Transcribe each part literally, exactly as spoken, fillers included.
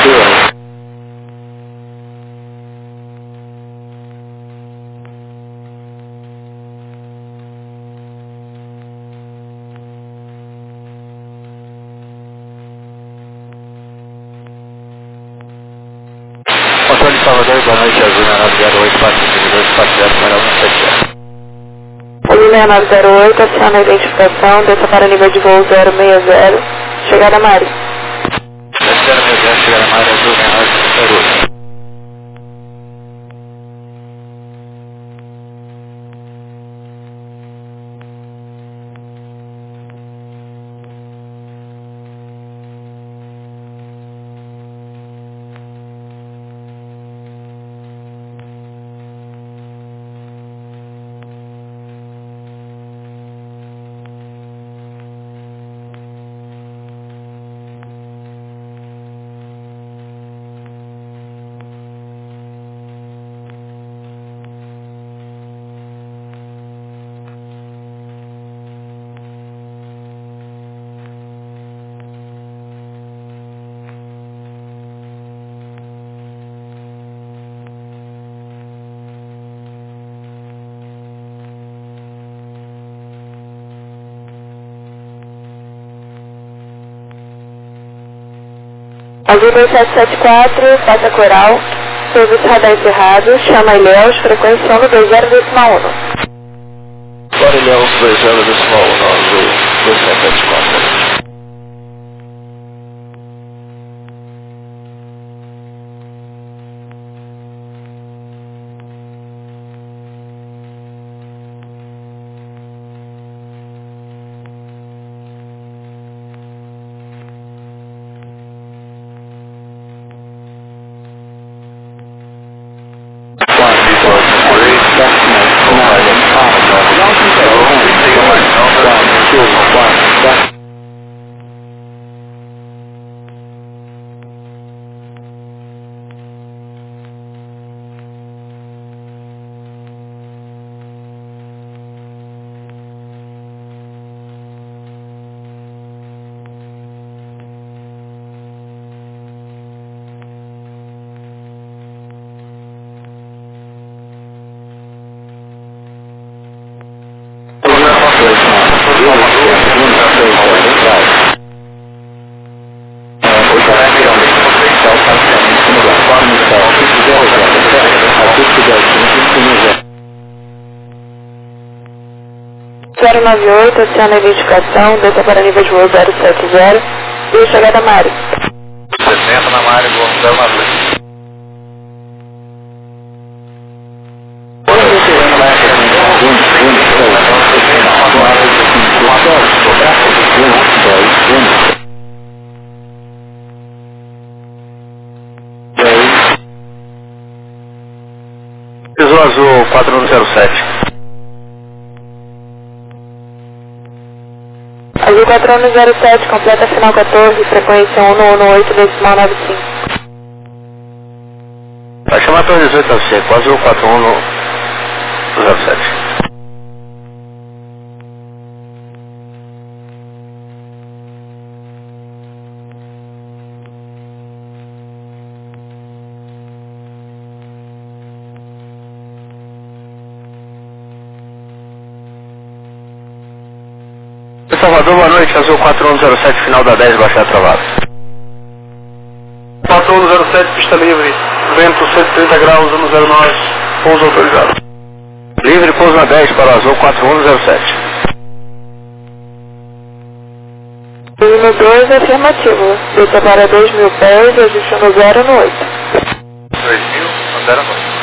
Controle de Salvador, boa noite, Azul nove zero oito, quatro cinco dois, quatro zero, número um sete zero. Azul seis nove zero oito, aciona a identificação, desça para nível de voo zero seis zero, chegada Mari. zero seis zero, chegada Mari, Azul seis nove zero oito. Azul dois sete sete quatro, passa coral, serviço radar encerrado, chama Ilhéus, frequência sono dois zero decimal um. Agora Ilhéus dois zero decimal um, Azul dois sete sete quatro. zero nove oito, aciona a identificação, desça para nível de voo zero sete zero e chegada Mari. sessenta na Mari, voo zero nove oito. Piso Azul quatro um zero sete. Azul quatro um zero sete, completa final quatorze, frequência um um um oito, decimal nove cinco. Vai chamar a torre dezoito ao seco, Azul quatro um zero sete. Salvador, boa noite, Azul quatro um zero sete, final da dez, baixar travado. quatro um zero sete, pista livre, vento cento e trinta graus, um zero nove, pouso autorizado. Livre, pouso na dez para o Azul quatro um zero sete. No dois, afirmativo, desça para dois mil pés, ajuste no zero no oito. dois mil, no zero no oito.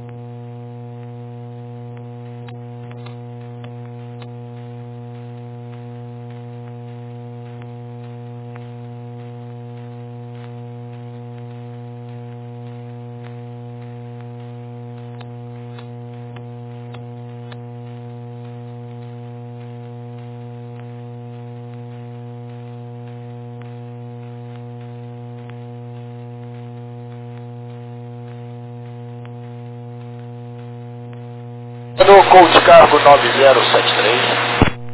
No Coach Cargo nove zero sete três.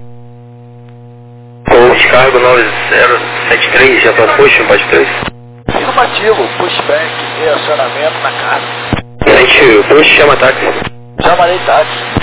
Coach Cargo nove zero sete três, já para push, pode três. Afirmativo, pushback e acionamento na casa. Gerente, push, chama táxi. Chamarei táxi.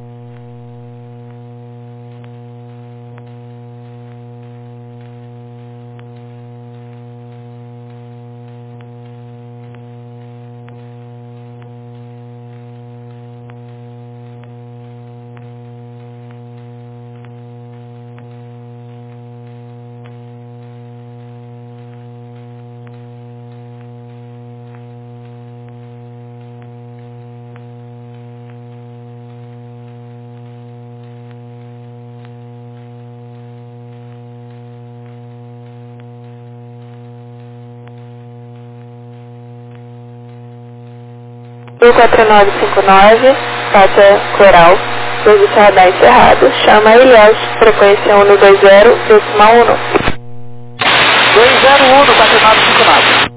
mil quatro nove cinco nove, Pátria Coral, serviço radar encerrado, chama Ilhéus, frequência um dois zero, decimal um. dois zero um do quatro nove cinco nove.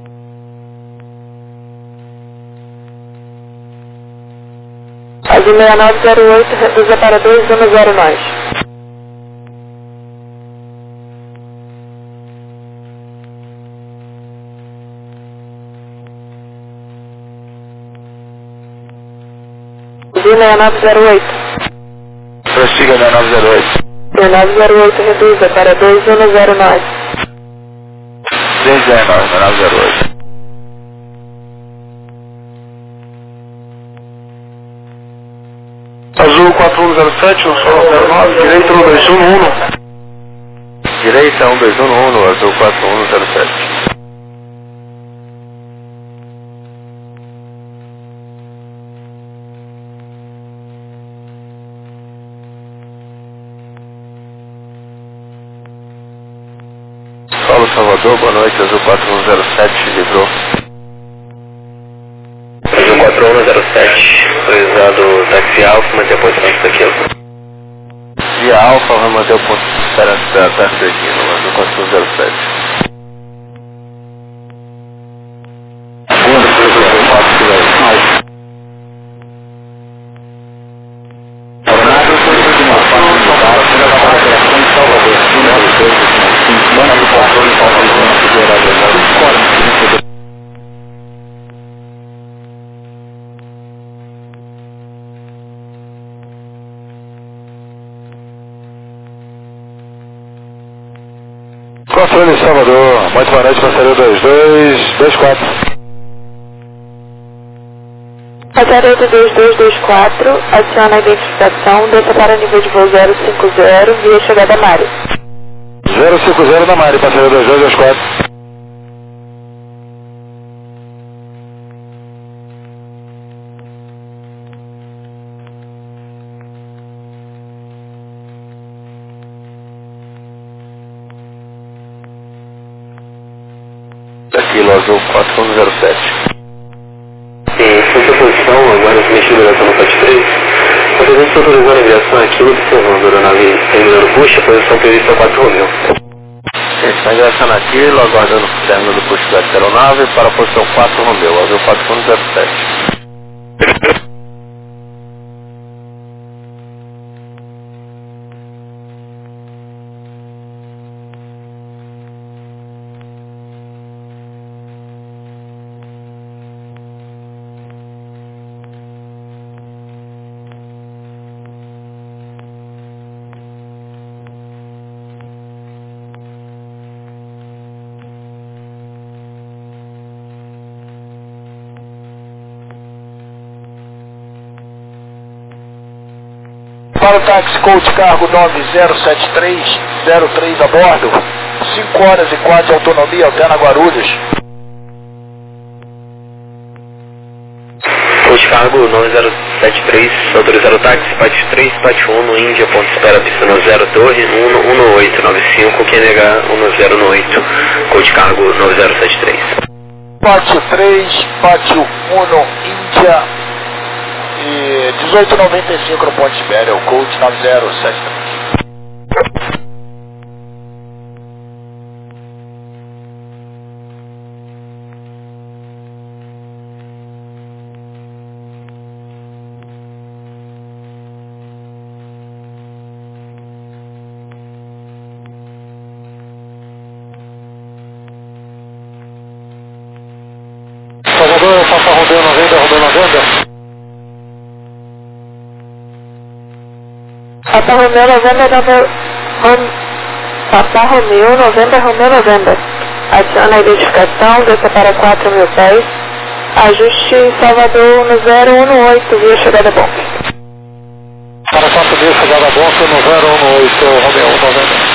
Azul seis nove zero oito, reduza para dois um zero nove. Azul seis nove zero oito. Prossiga seis nove zero oito. seis nove zero oito, reduza para dois um zero nove. seis zero nove, seis nove zero oito. Azul quatro um zero sete, um zero nove, direita um dois um um. Direita um dois um um, azul quatro um zero sete. Paulo Salvador, boa noite, azul quatro um zero sete, livrou. Azul quatro um zero sete, autorizado táxi Alfa, manter o ponto de vista daquilo. Via Alfa vai manter o ponto de esperança da taxa aqui no azul quatro um zero sete. Controle Salvador, muito boa noite, passageiro dois dois dois quatro. Passageiro dois dois dois quatro, aciona a identificação, desça para nível de voo zero cinco zero, via chegada Mari. zero cinco zero na Mari, passageiro dois dois dois quatro. Aquilo azul quatro um zero sete. Em sua posição, agora se mexeu direção no sete três. A presença autorizou a aviação aqui, observando a aeronave terminando puxa, posição prevista quatro mil. Gente, está ingressando aqui, aguardando o término do puxo da aeronave para a posição quatro Romeu, azul quatro um zero sete. Para o táxi Coach Cargo nove zero sete três zero três a bordo, cinco horas e quatro de autonomia, alterna Guarulhos. Coach Cargo nove zero sete três, autorizado o táxi, Pat três, Pat um no Índia, ponto de espera, pista no zero Torre, um um oito nove cinco, Q N H um zero oito, Coach Cargo nove zero sete três. Pat três, Pat um no Índia, e dezoito noventa e cinco no ponto de espera, o Coach nove zero sete três. Papa Romeo November, November, Rom, Papa Romeo November, Romeo November. Adiciona a identificação, desça para quatro mil pés. Ajuste Salvador no zero um oito, via chegada bom. Para quatro mil, chegada bom, no zero um oito, Romeo November.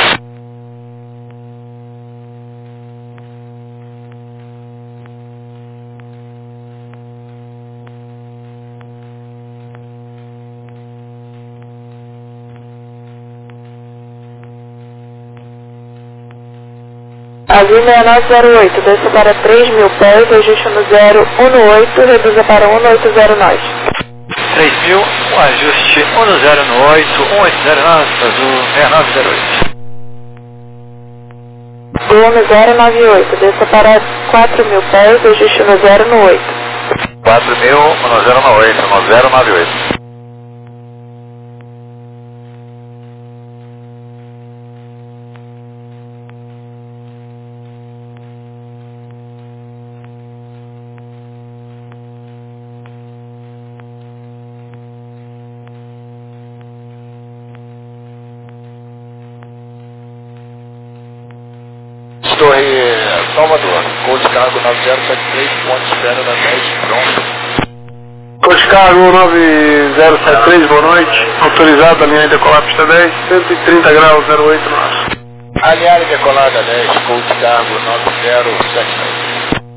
Azul seis nove zero oito, desça para três mil pés, ajuste no zero um oito, reduza para um oito zero nove. três mil, um ajuste um zero oito, um oito zero nove, Azul seis nove zero oito. um zero nove oito, desça para quatro mil pés, ajuste no zero oito. quatro mil, um zero oito, um zero nove oito. Torre Salvador, Cold Cargo nove zero sete três, ponte espera da dez, pronto. Cold Cargo nove zero sete três, boa noite. Autorizado a linha de decolar pista dez, cento e trinta graus, zero oito nosso. Alinhar e decolar da dez, Cold Cargo nove zero sete três.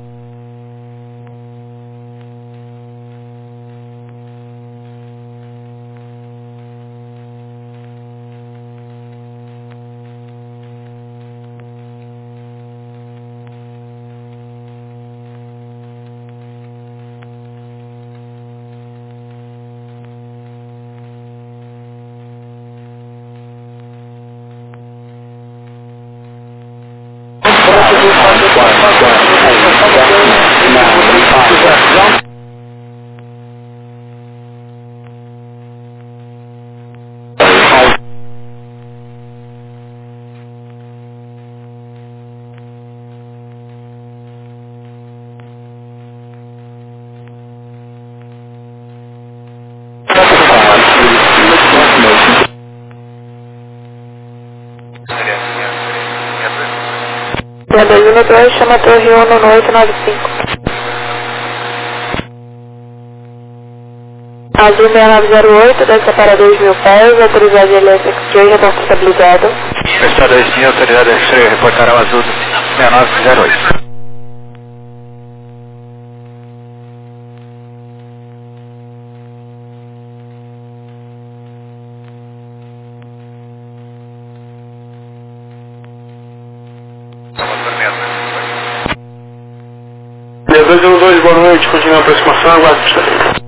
dois um dois, chama a torre um no oito nove cinco. Azul seis nove zero oito, desce para dois mil pés, autorizado L S X-Ray, reporte estabilizado. Pessoal dois mil, autorizado X-Ray, reportará o Azul seis nove zero oito. dois um dois, boa noite, continua a aproximação, aguarde pista dez.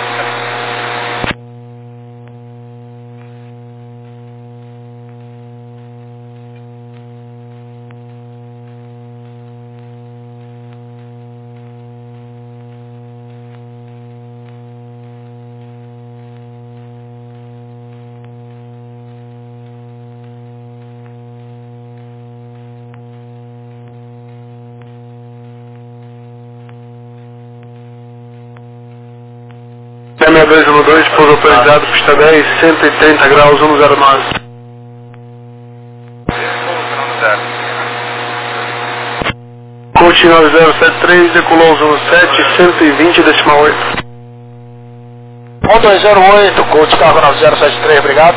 seis dois um dois, pouso autorizado, pista dez, cento e trinta graus, um zero nove. Coach nove zero sete três, decolou um sete, cento e vinte decimal oito. um dois zero oito, Coach Cargo nove zero sete três, obrigado.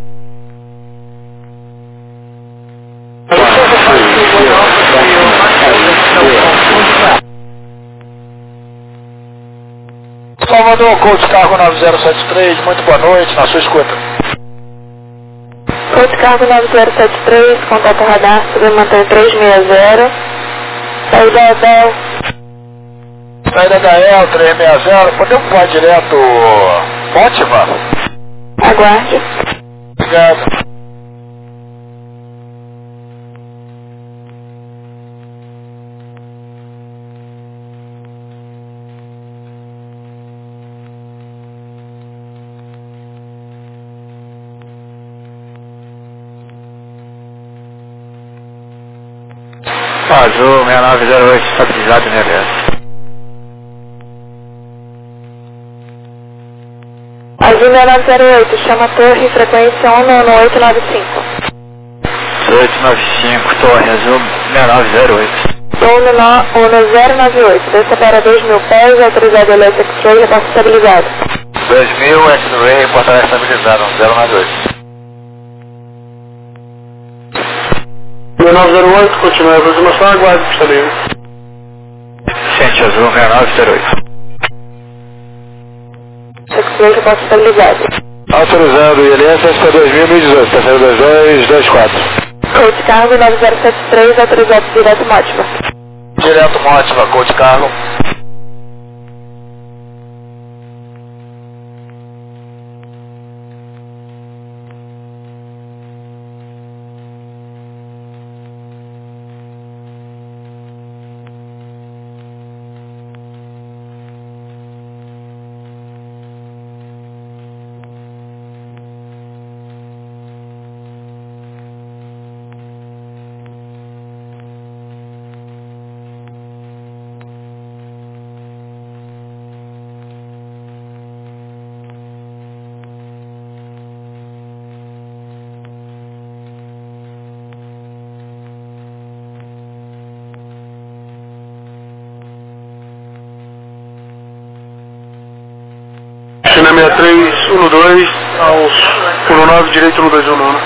Salvador, Coach Cargo nove zero sete três, muito boa noite, na sua escuta. Coach Cargo nove zero sete três, contato radar, submantém três seis zero, saída da Saída da E L três seis zero, podemos voar direto Fátima? Aguarde. Obrigado. Azul seis nove zero oito, estabilizado em L S. Azul seis nove zero oito, chama a torre, frequência um nove oito nove cinco. oito nove cinco, torre azul, seis nove zero oito. um zero nove oito, desça para dois mil pés, autorizado Elect X-Ray, reporte estabilizado. dois mil, X-Ray, reportar estabilizado, zero nove oito. seis nove zero oito, continua a aproximação, aguarde pista livre. Ciente azul, seis nove zero oito. X-Ray, reporte estabilizado. Autorizado I L S S P dois mil e dezoito, tá sendo dois dois dois quatro. Code cargo nove zero sete três, autorizado direto Mótima. Direto Mótima, Code Cargo. China sessenta e três, um dois, aos um nove, direito um dois um nove.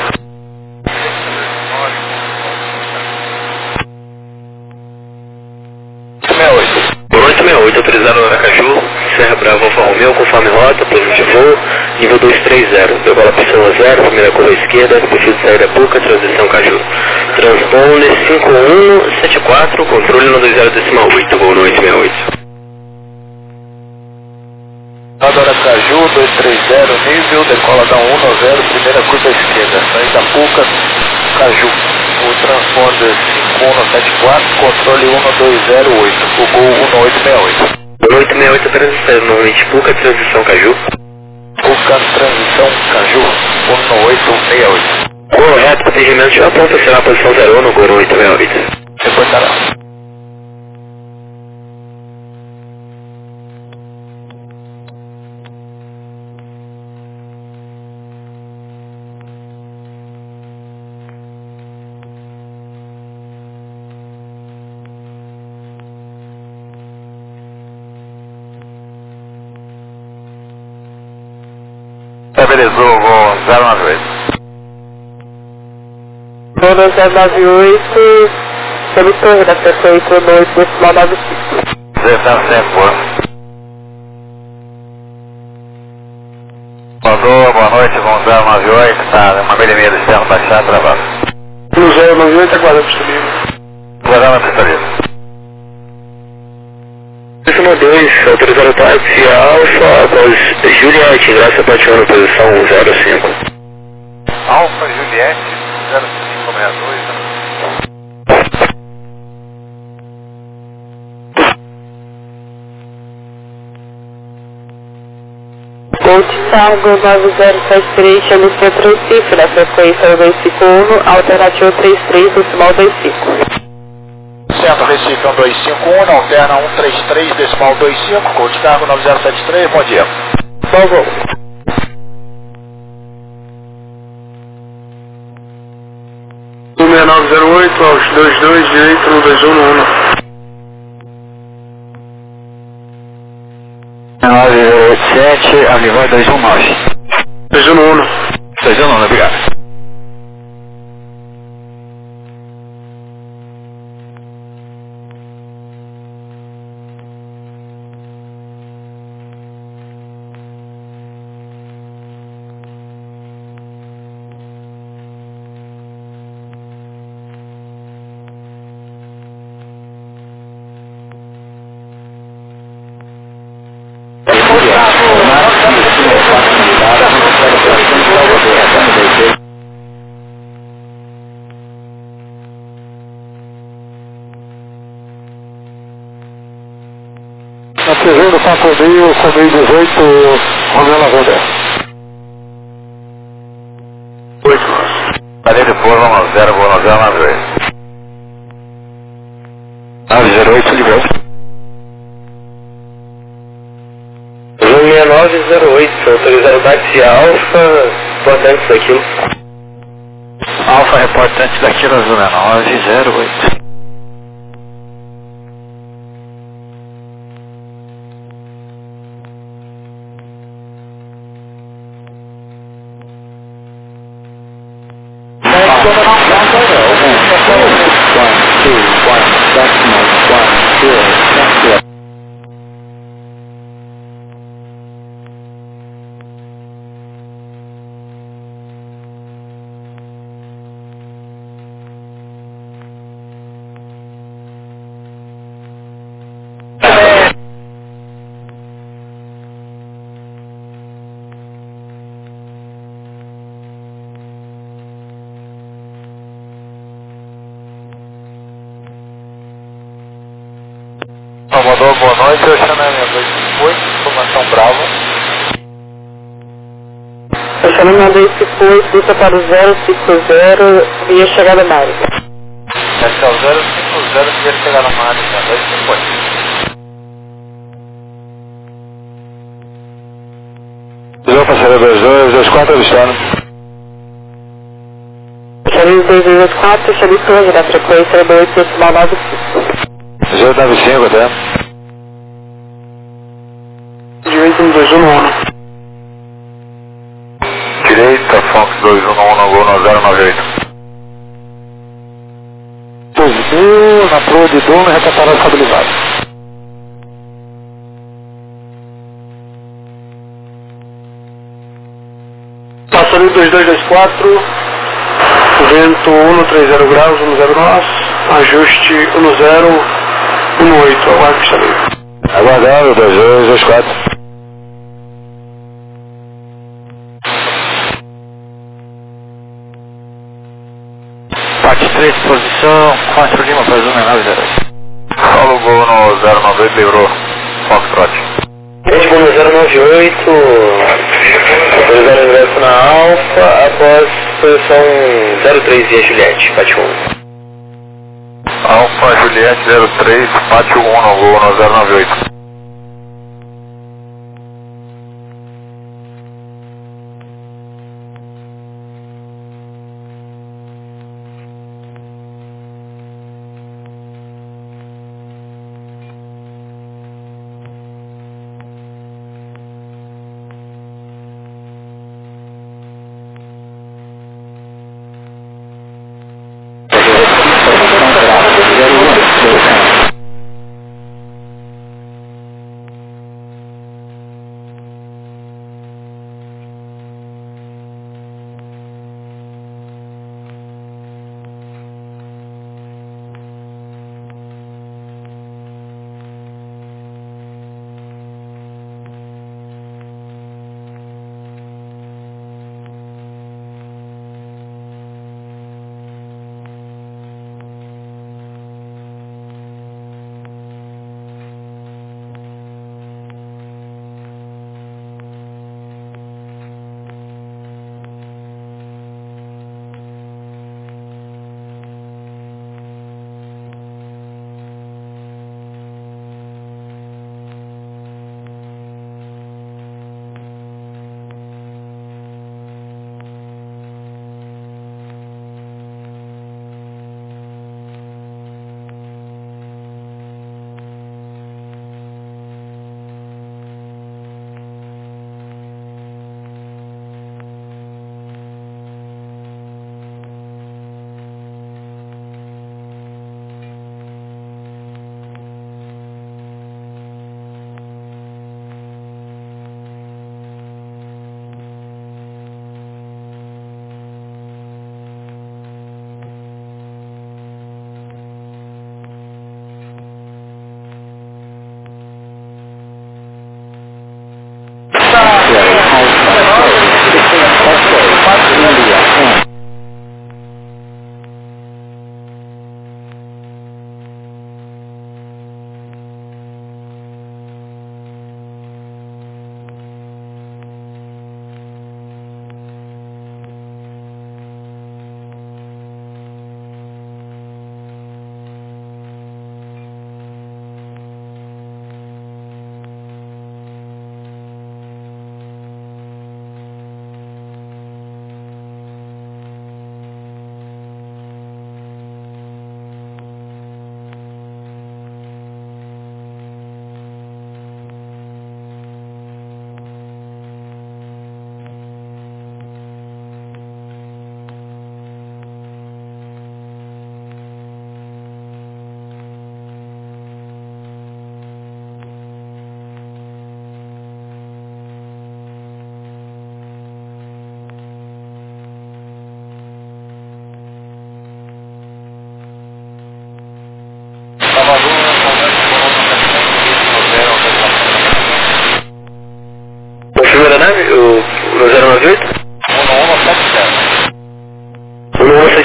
Boa noite, sessenta e oito, autorizado no Aracaju, Serra Brava Alfa Romeo, conforme rota, plano de voo, nível dois três zero, degola pistão a zero, primeira curva à esquerda, perfil de saída Puca, transição Caju. Transponder cinco um sete quatro, controle no dois zero decimal oito, boa noite, sessenta e oito. Aracaju, dois três zero, nível, decola da um nove zero, primeira curva à esquerda, saída Puca, Caju. O transponder cinco um sete quatro, controle um dois zero oito, o gol um oito seis oito. Boa noite, sessenta e oito, transição, novamente Puca, transição Caju. Puca, transição Caju, um oito seis oito. Correto, procedimento de aponta, será a posição zero um no gol oito seis oito. Reportará. Estabilizou, voo zero nove oito. Voo zero nove oito, sobre torre da frequência um oito decimal nove cinco. Desertando sempre, pô. Mandou, boa noite, voo zero nove oito, tá, uma milha e meia do externo baixado, travado. um zero nove oito, aguarde pista livre. Guardando a pista livre. dois, autorizado táxi Alfa, após Juliette, Graça Patiano, posição um zero cinco. Alfa Juliette, zero cinco seis dois. Code cargo nove zero sete três, chama o centro Recife, na frequência dois cinco um, alternativa trinta e três, decimal vinte e cinco. Centro Recife um dois cinco um, na alterna um três três, decimal vinte e cinco, Code Cargo nove zero sete três, bom dia. Bom voo. seis nove zero oito, aos dois dois, direito no dois um um. nove zero oito sete, Avivar dois um nove. dois um um. dois um nove, obrigado. Segundo Papo Rio, Comei dezoito, Romeu Lavanda. oito nove. Parei depois, vamos zero, vou no zero nove oito. nove zero oito, liberou. sessenta e nove, zero oito, autorizado táxi Alfa, portantes daquilo. Alfa, reportante daquilo, azul nove zero oito. Salvador, boa noite, eu chamei minha dois cinco oito, informação Bravo. Eu chamei minha dois cinco oito, vista para o zero cinco zero, via chegada Mário. Esse é o zero cinco zero, via chegada Mário, dois cinco oito. Zero passageiro dois dois, dois quatro avistando. Chamei dois dois quatro, chamei torre da frequência do oito decimal nove cinco. zero nove cinco até. Direito um dois um um. Direita, Fox dois um um, Gol no zero nove oito. dois mil, na proa de dono, repassada estabilizada. Passando dois dois dois quatro, vento um três zero graus, um zero nós, ajuste um zero um oito, aguardo que está livre. Aguardando, dois dois dois quatro. Parte três, posição quatro Lima para Zona nove zero oito. Fala o Gol no zero nove oito, livrou, Foxtrot. Gente, Gol no zero nove oito, autorizado ingresso na Alfa, após posição zero três via Juliette, pátio um. Alfa Juliette zero três, pátio um no Gol no zero nove oito.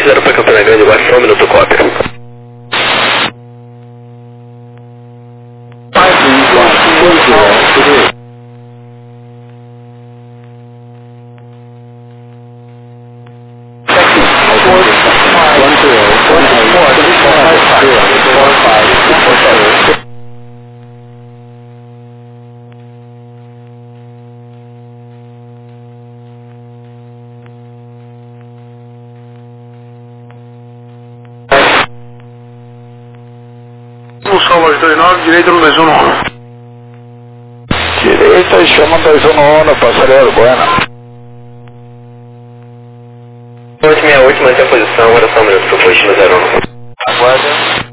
zero para Campina Grande, guarda um minuto, cópia. Solas dois nove, direita no dois um um. Direita, chama dois um um, passareiro, Buena. oito seis oito, mantém a posição, agora só um minuto para o posto no zero um. Aguarda.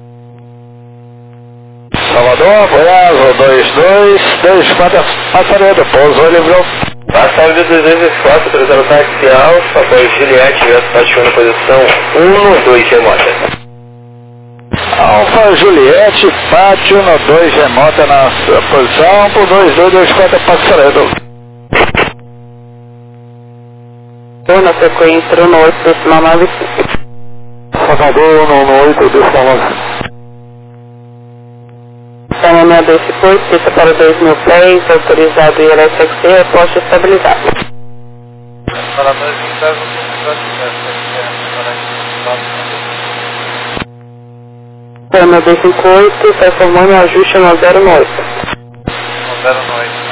Salvador, Goiás, dois dois, dois quatro, passareiro, pousou, livrou. Passagem de duzentos e quatro, autorizando táxi alfa, apoio Juliette, verso Paixão na posição um, dois, remota. Alfa Juliette, Pátio no dois, remota na sua posição, por dois dois, dois quatro, passareiro. Na sequência, no oito, decimal nove cinco. Salvador, no oito, decimal nove. Caminhão desse posto, pista para dois mil pés, autorizado I L S X C, posto estabilizado. Para dois mil pés, Caminhão dois cinco oito, transformando ajuste no zero oito. zero oito.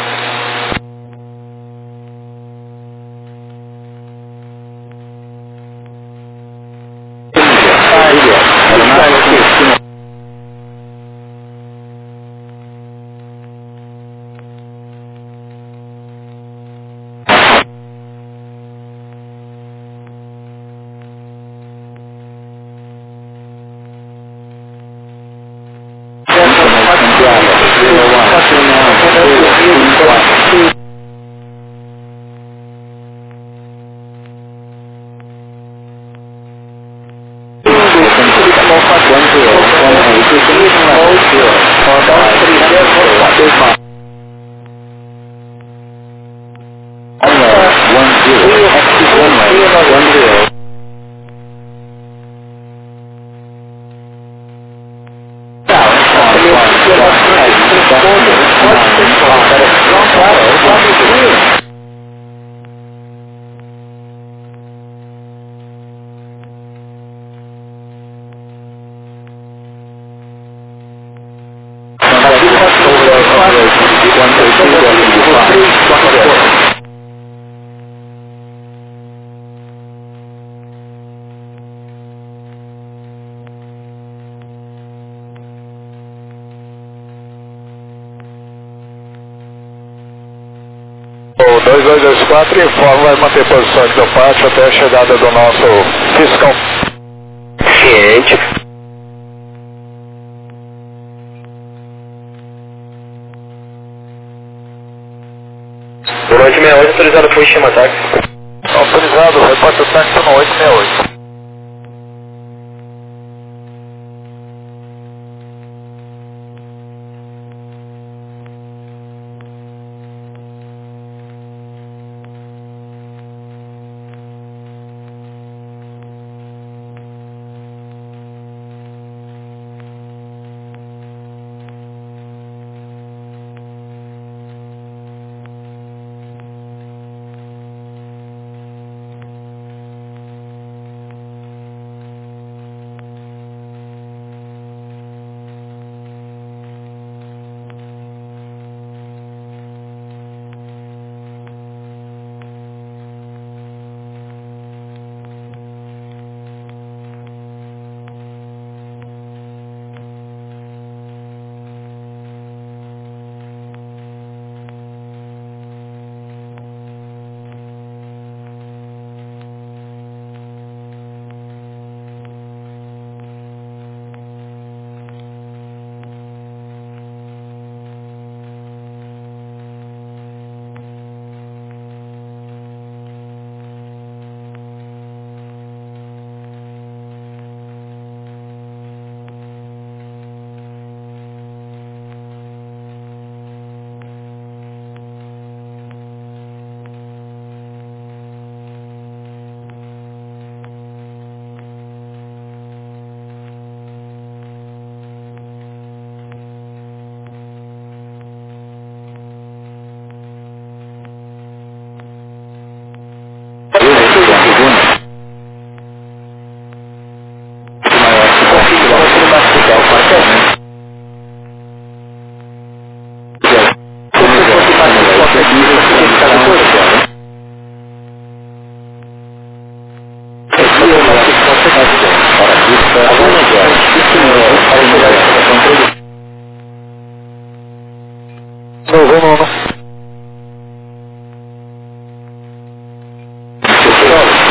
dois dois dois quatro, informa, vai manter posição aqui no pátio até a chegada do nosso fiscal. Ciente. Durante sessenta e oito, autorizado foi chama táxi. Autorizado, repórter o táxi no oito seis oito.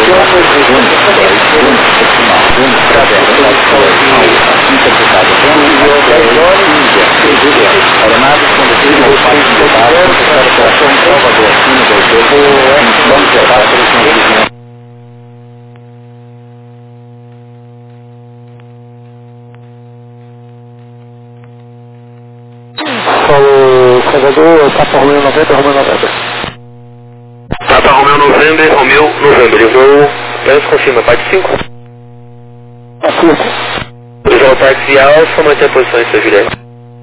Paulo Salvador, Papa Romeu noventa, Romeu noventa. Papa Romeu November, Romeu November. Eu vou... Menos confirma, parte cinco. cinco. Usar o táxi alfa, manter a posição em seu Juliette.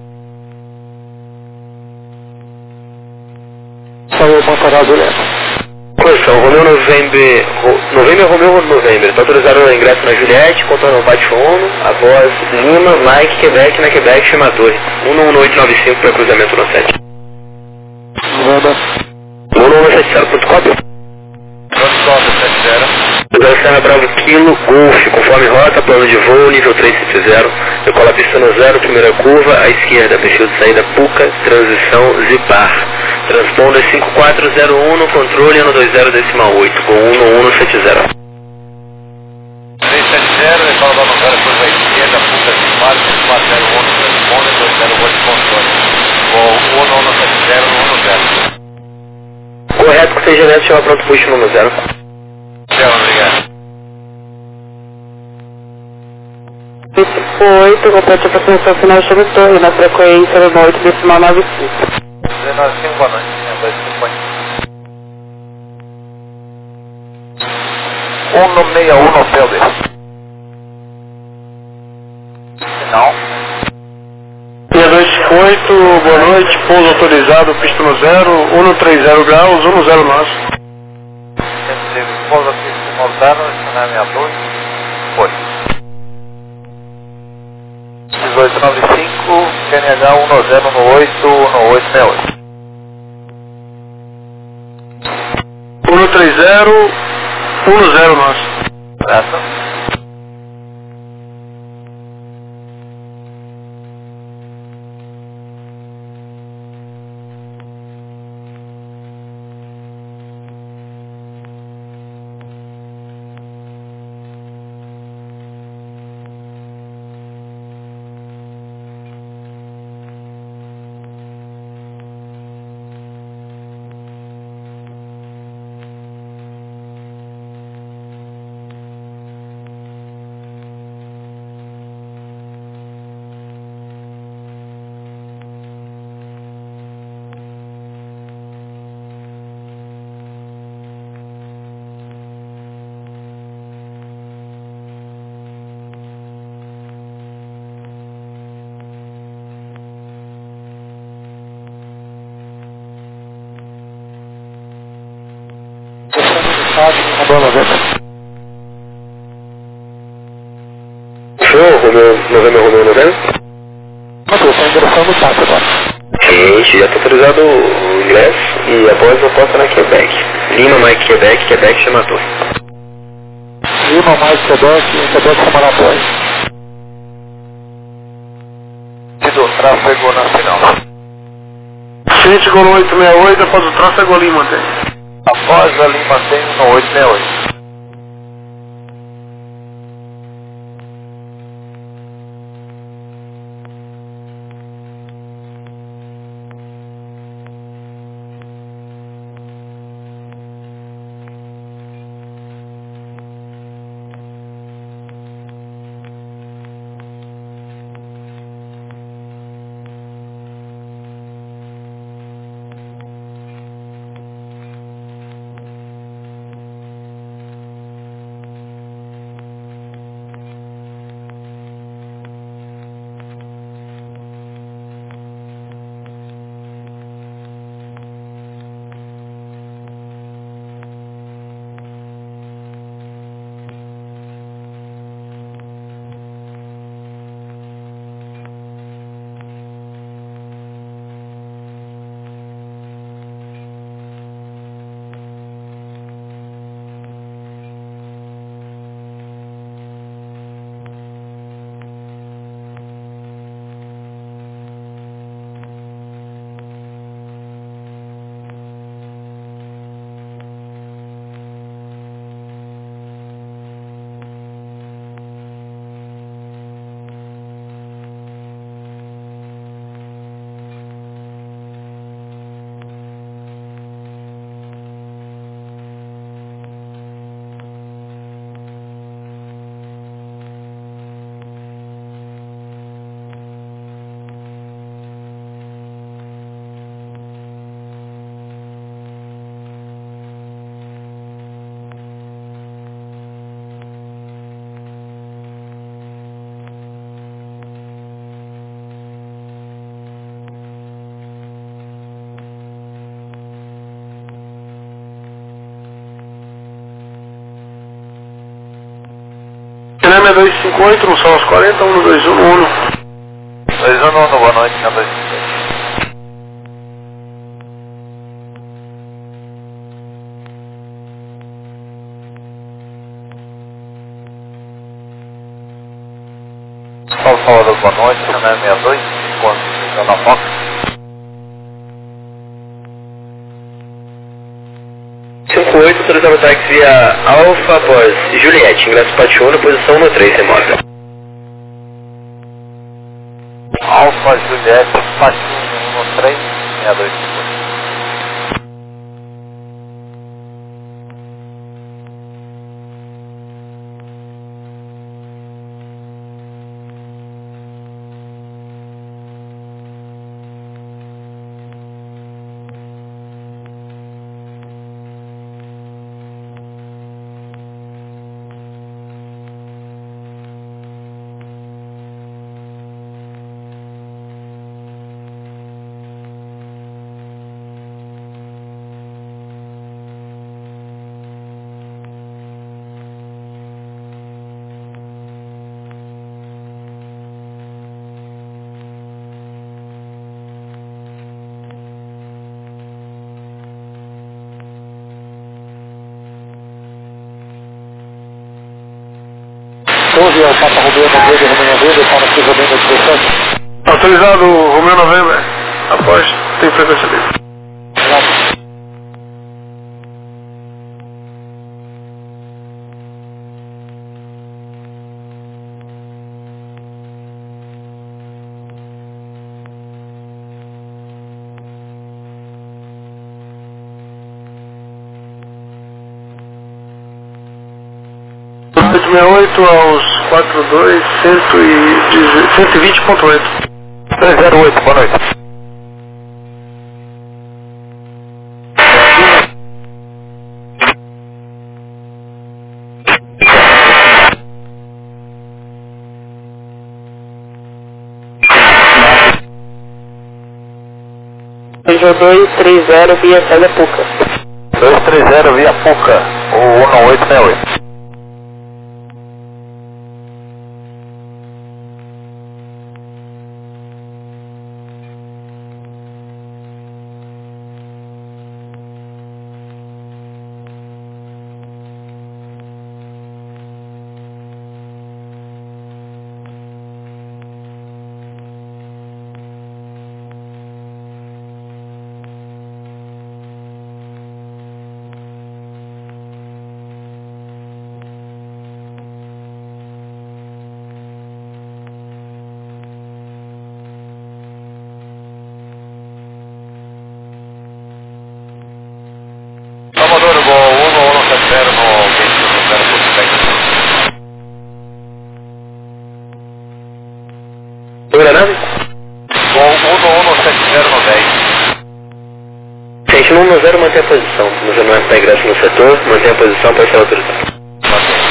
Paulo Montará, Juliette. Posição, Romeu November, Ro, November, Romeu November. Está autorizado o ingresso na Juliette, contando o Pátio Ono, a voz Lima, Mike, Quebec, na Quebec, chama torre. um um oito nove cinco para cruzamento no sete. Nada. um um sete zero ponto cópia. Pronto, sete zero. Transição Bravo Kilo, Golf, conforme rota, plano de voo, nível três sete zero. Decola a pista no zero, primeira curva, à esquerda, perfil de saída Puca, transição Zipar. Transponder cinco quatro zero um no controle, ano dois zero decimal oito, com um um sete zero. três sete zero, decola da novela, curva à esquerda, Puca, Zipar, cinco quatro zero um, transponder, dois zero oito, controle. Com um um sete zero, um zero. Correto, que seja neto, chama pronto, puxa no zero. Zero, obrigado. oito, repete a aproximação final, chama torre, na frequência no oito decimal nove cinco. dezenove cinco, boa noite. dois cinco um no seis um no Felder. Sinal. Dia dois cinco oito, boa noite, pouso autorizado, pista no zero, um um três zero graus, um zero nosso. Entre pouso aqui simultâneo, tsunami a dois. Foi. dezoito nove cinco, Q N H um zero um oito, um oito seis oito. um três zero, um zero nosso. Certo. Show, Romeu November, Romeu November. Mas eu estou endereçando o táxi agora. Gente, já está autorizado o ingresso e após a posta na Quebec. Lima, Mike, Quebec, Quebec, chama torre. Lima, mais Quebec, Quebec, Samaratói. Do tráfego nacional. Gente, Golo oito seis oito, após o tráfego ali mantém. Após ali mantém no oito seis oito. seis dois cinco oito, não são os quarenta, um dois um um. dois um um, boa noite, seis dois cinco oito. Paulo Salvador, boa noite, seis seis dois, enquanto na Fox. cinco oito, autorizado o táxi via Alfa após Juliette, ingresso Pátio um, posição no três, remota. Alfa Juliette, Pátio um no três, seis dois cinco oito. doze, ao Papa Romeu November, Romeu November, Paulo Cruz November dezessete. Autorizado Romeu November, após, tem frequência livre. oito seis oito aos quarenta e dois, cento e vinte ponto oito. três zero oito, boa noite. Peugeot dois três zero via Célia Puca. dois três zero via Puca, ou um oito seis oito. Salvador, Gol um um sete zero no vinte e um zero ponto dez. Número nove? Gol um um sete zero no dez. Gente, no um zero mantém a posição. No G não está ingresso no setor, mantém a posição para ser autorizado. Mantém.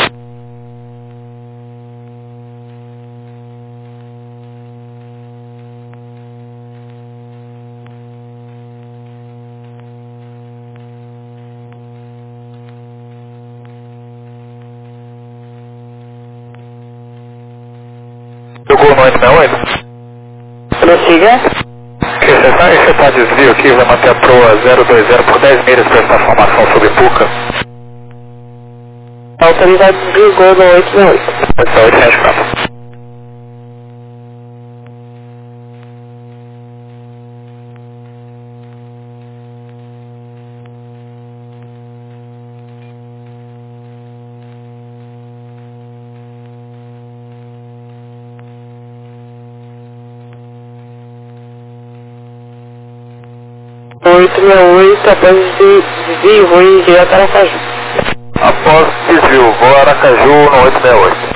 Jogou no oito seis oito? Prossiga. Você está você tá desvio aqui, vai manter a proa zero dois zero por dez milhas para essa formação sobre Puca. Autorizado desligou no oito seis oito. Então, oito reais quatro. oito seis oito, após desvio, vou em Rio Aracaju. Após desvio, vou a Aracaju no oito seis oito.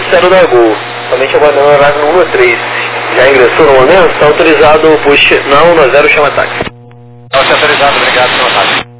zero da Gol. Somente aguardando o horário no um três. Já ingressou no momento? Está autorizado o push na um zero, chama táxi. Está autorizado, obrigado, chama táxi.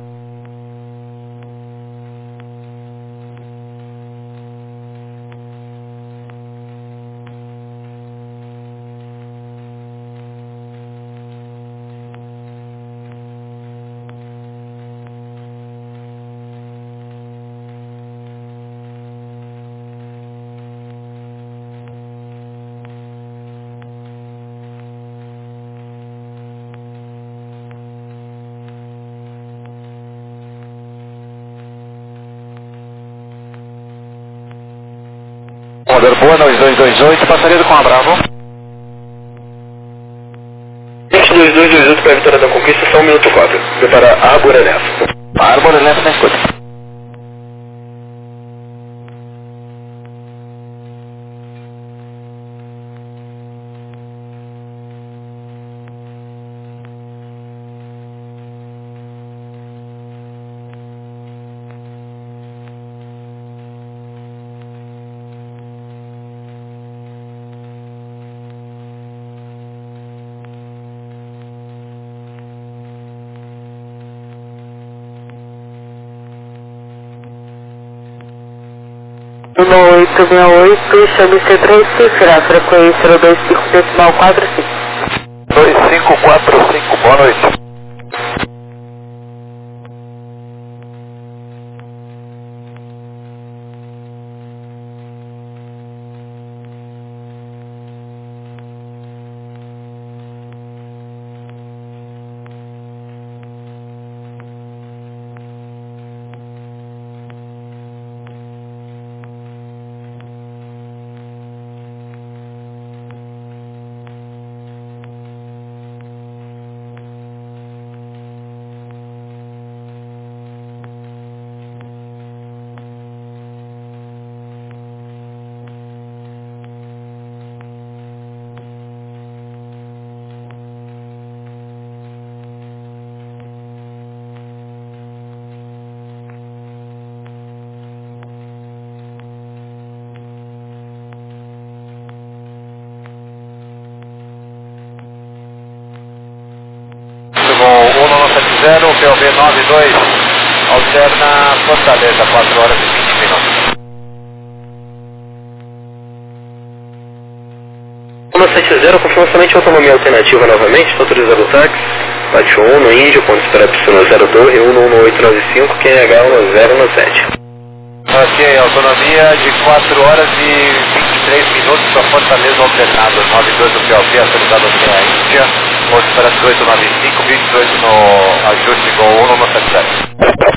Comodoro Boa, dois dois dois oito, passaria com a Bravo. vinte dois dois dois oito para a Vitória da Conquista, só um minuto quatro. Prepara a Borelef. A Borelef na escuta. um oito seis oito, chame C três cifra, frequência dois cinco decimal quatro cinco. dois cinco quatro cinco, boa noite. zero, P O V nove dois, alterna Fortaleza, quatro horas e vinte minutos. um sete zero, confirma somente autonomia alternativa novamente, está autorizado o táxi. Bate um no Índio, ponto espera Y zero dois, um um oito nove cinco, Q H um zero um sete. Ok, autonomia de quatro horas e vinte e três minutos para Fortaleza alternado, nove dois do P O V, autorizado até a Índia, ponto espera dezoito nove cinco, vinte e oito no ajuste Gol um no sete zero.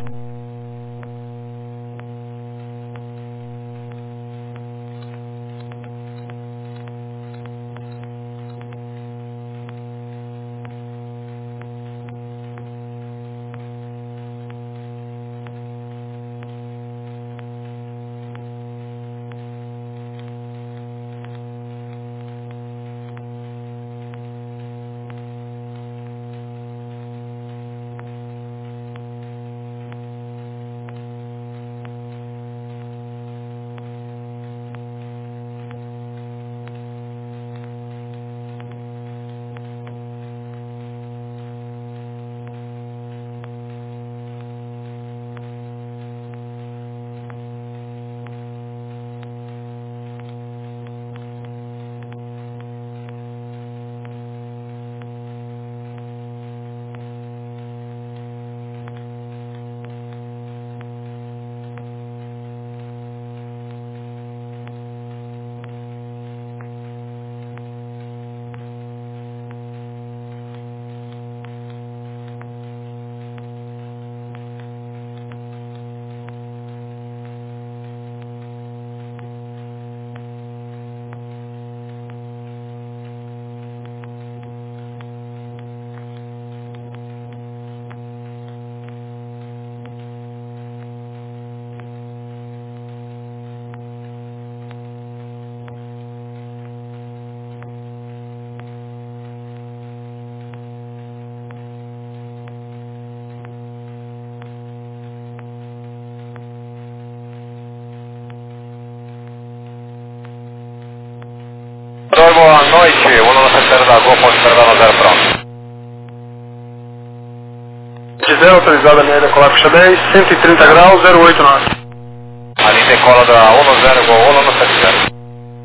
boa noite. um no sete da Gol, pode esperar no zero pronto. Quiser autorizada a linha decolar pista dez, cento e trinta graus, zero oito nove. A linha decola da um no zero, Gol um no sete zero.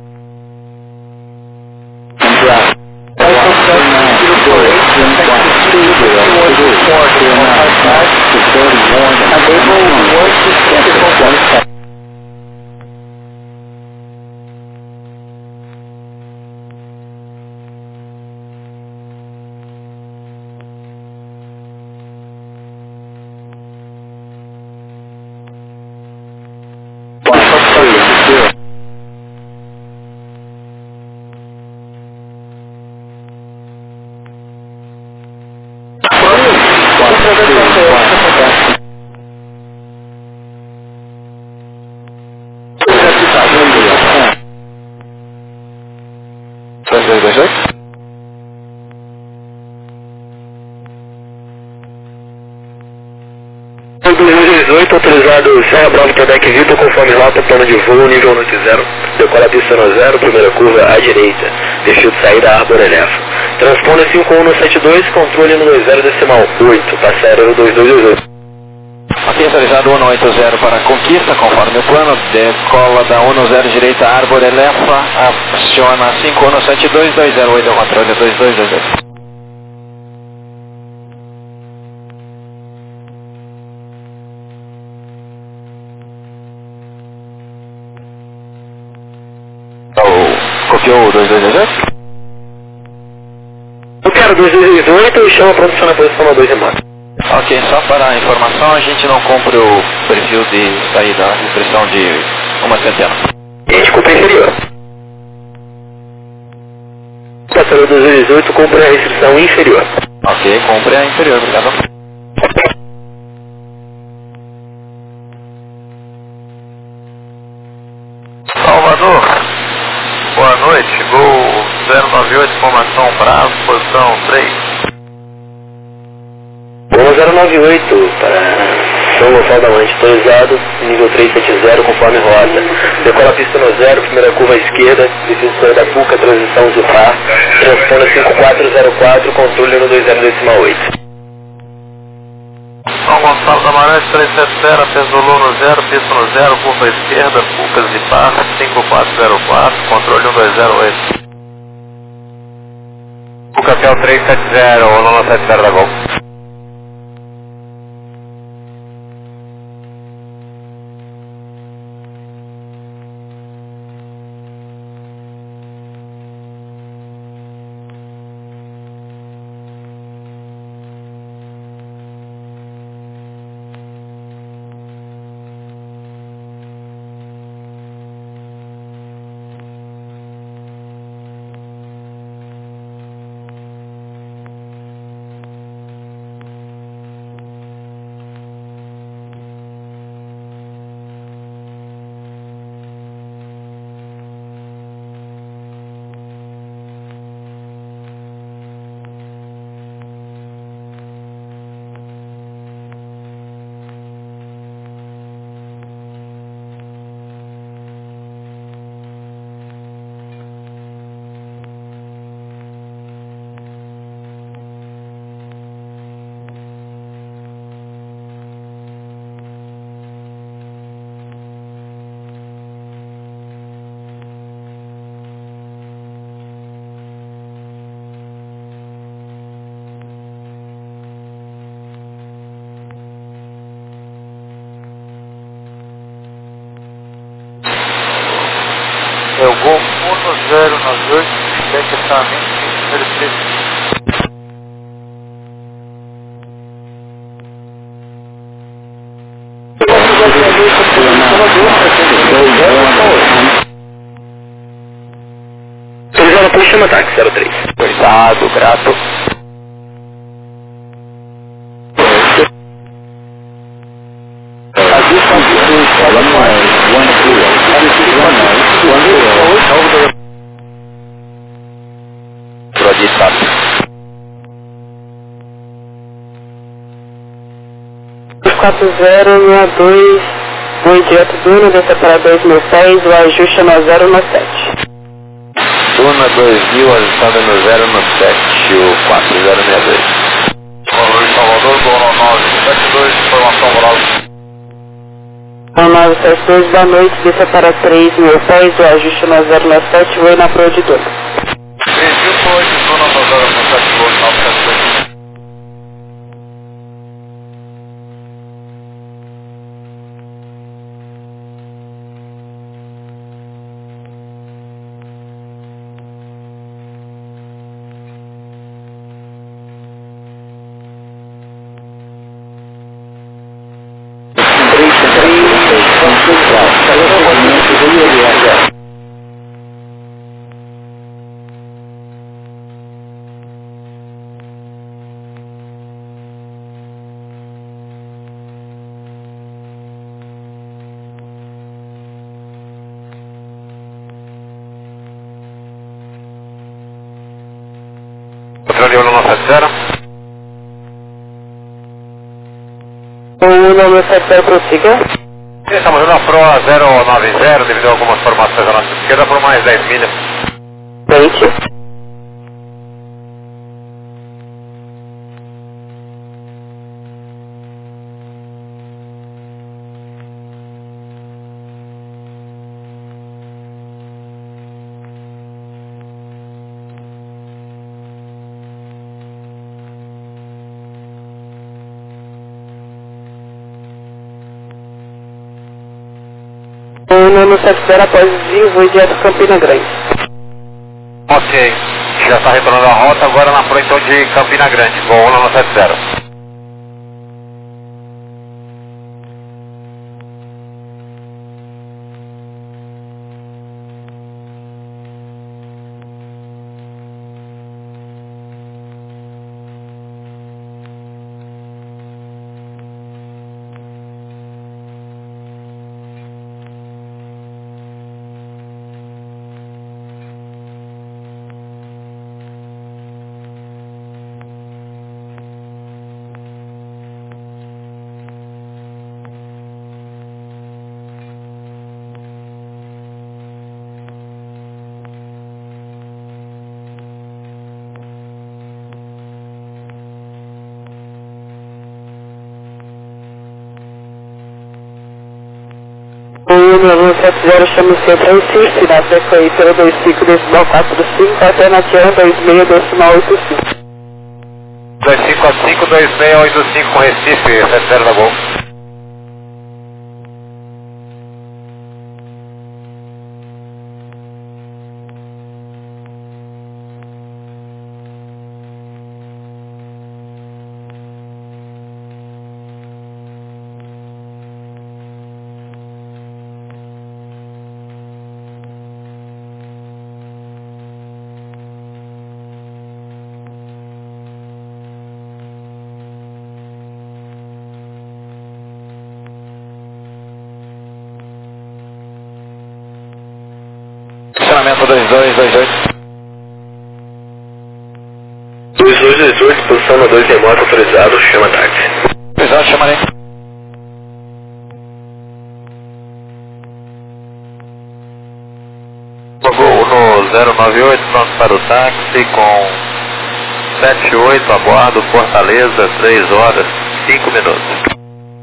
dezoito, autorizado Serra Bravo Tadec Vitor, conforme rota, plano de voo, nível noite zero, decola a pista no zero, primeira curva à direita, perfil de saída Arbor Elefa. Transponder cinco um no sete dois, controle no dois zero decimal oito, passe aéreo dois dois dois oito. Aqui autorizado um no oito zero para a Conquista, conforme o plano, decola da um no zero direita Arbor Elefa, aciona cinco um no sete dois, dois zero oito, controle dois dois dois oito. Copiou o dois dois dois oito? Eu quero dois dois dois oito e chama a produção na posição no dois remoto. Ok, só para a informação, a gente não cumpre o perfil de saída, a restrição de uma centena. A gente cumpre a inferior. Passageiro dois dois dois oito cumpre a restrição inferior. Ok, cumpre a inferior, obrigado. Salvador, boa noite, Gol zero nove oito, formação Bravo, posição três. Gol zero nove oito para São Gonçalo da Mante, autorizado, nível trezentos e setenta, conforme rota. Decola a pista no zero, primeira curva à esquerda, definição da Puca, transição de par, transponder cinco quatro zero quatro, controle no dois zero decimal oito. São Gonçalo da Marante, trezentos e setenta, Pesolou no zero, pista no zero, curva à esquerda, Pucas de par, cinco quatro zero quatro, controle um dois zero oito. Puca Tel trezentos e setenta, um no sete zero da Gol. É o Gol um zero nove oito, detectamento, número três. Autorizado por chama ataque zero três. Cuidado, grato. quatro zero seis dois, voo direto do Uno, desce para dois mil pés, o ajuste é no zero no sete. Fortuna dois mil, ajustada no zero no sete, o quatro zero seis dois. Boa noite, Salvador, Boa nove sete dois, informação moral. nove sete dois, boa noite, desça para três mil pés, o ajuste no zero nove sete, vou na proa de dois. três mil foi, zona no zero nove sete dois, nove sete dois. Controle um nove sete zero. um nove sete zero, prossiga. Estamos na proa zero nove zero, devido a algumas formações à nossa esquerda, por mais dez milhas. Frente. um nove sete zero, após o voo direto para Campina Grande. Ok, já está retornando a rota, agora na proa então de Campina Grande, voo um nove sete zero. um nove sete zero, chama o centro insiste na frequência dois cinco decimal quatro cinco, alternativa dois seis decimal oito cinco. dois cinco quatro cinco, dois seis oito cinco com Recife, sete zero da Gol. Funcionamento dois dois dois oito. dois dois dois oito, posição no dois remoto autorizado, chama táxi. Autorizado, chama ali. Gol no zero nove oito, pronto para o táxi com sete oito, aguardo, Fortaleza, três horas, cinco minutos.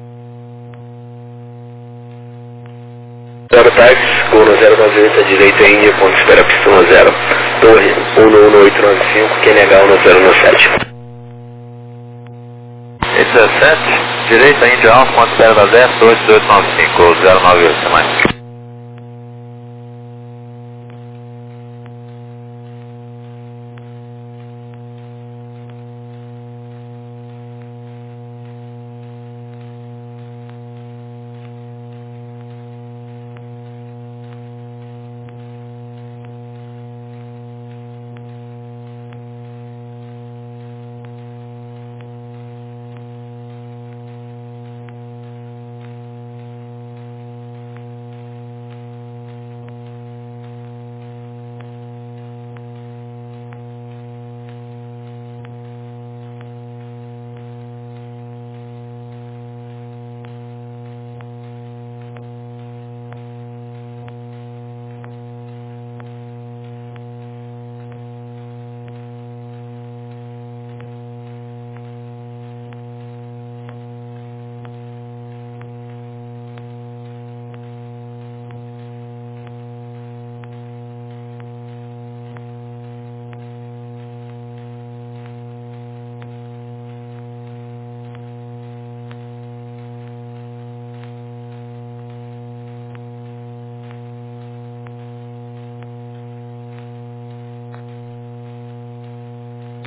Zero táxi, gol no zero nove oito, à direita em Índia, ponto espera pistão zero. Torre um um oito nove cinco, Q N H um zero nove sete. E dezessete, direita Índia Alfa, ponto espera da dez, oito oito nove cinco, zero nove oito, até mais.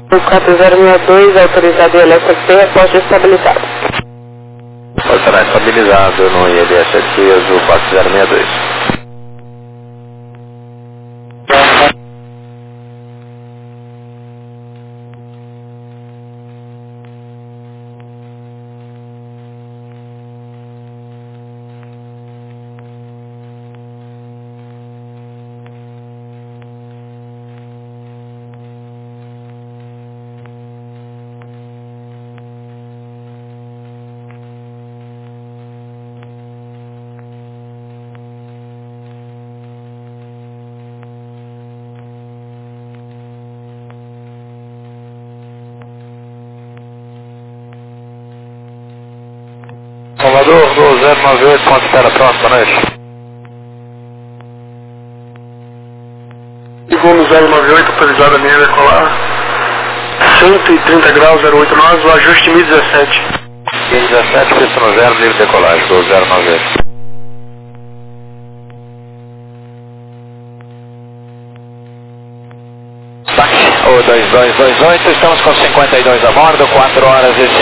quatro zero seis dois, autorizado I L S P, aposta estabilizado. Estará estabilizado no I L S P azul quatro zero seis dois. Salvador, dois zero nove oito, ponto espera próxima, noite. Voo no zero nove oito, autorizado a minha decolar. cento e trinta graus, zero oito nove, o ajuste mil e dezessete. mil e dezessete, pista no zero, livre decolagem, dois zero nove oito. Saque, o dois dois dois oito, estamos com cinquenta e dois a bordo, quatro horas e